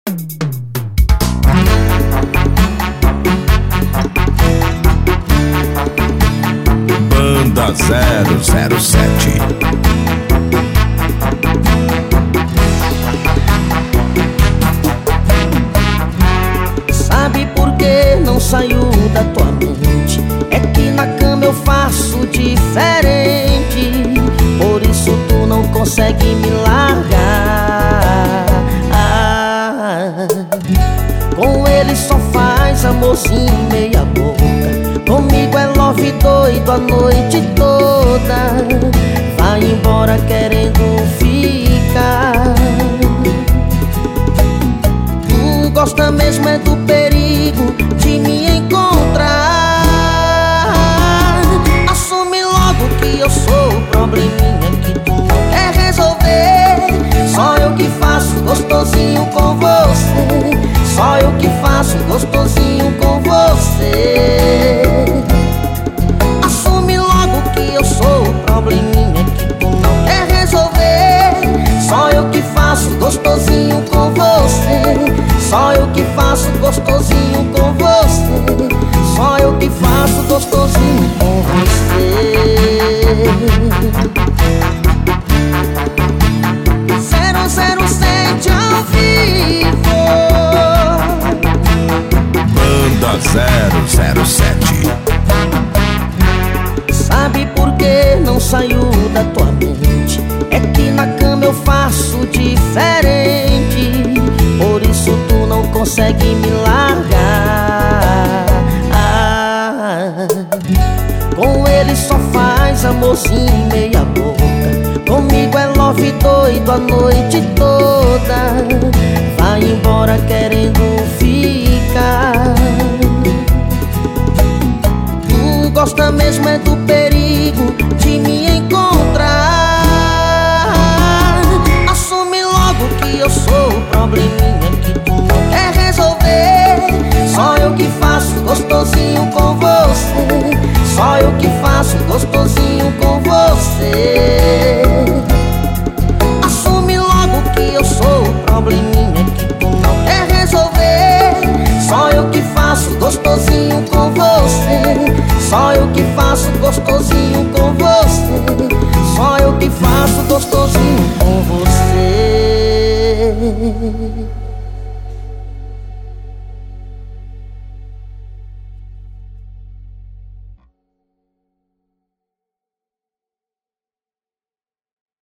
Banda 007. Sabe por que não saiu da tua mente? É que na cama eu faço diferente, por isso tu não consegue me largar. Com ele só faz amorzinho meia boca, comigo é love doido a noite toda. Vai embora querendo ficar. Gosta mesmo é do perigo de me encontrar. Assume logo que eu sou o probleminha que tu não quer resolver. Só eu que faço gostosinho com você, só eu que faço gostosinho com você. Assume logo que eu sou o probleminha que tu não quer resolver. Só eu que faço gostosinho com você, só eu que faço gostosinho com você, só eu que faço gostosinho com você. 007 ao vivo. Banda 007. Sabe por que não saiu da tua mente? É que na cama eu faço diferente, por isso tu não consegue me largar. Com ele só faz amorzinho meia boca, comigo é love doido a noite toda. Vai embora querendo ficar. Gosta mesmo é do perigo de me encontrar. Assume logo que eu sou o probleminha que tu não quer resolver. Só eu que faço gostosinho com você, só eu que faço gostosinho com você. Assume logo que eu sou o probleminha que tu não quer resolver. Só eu que faço gostosinho com você, só eu que faço gostosinho com você, só eu que faço gostosinho com você.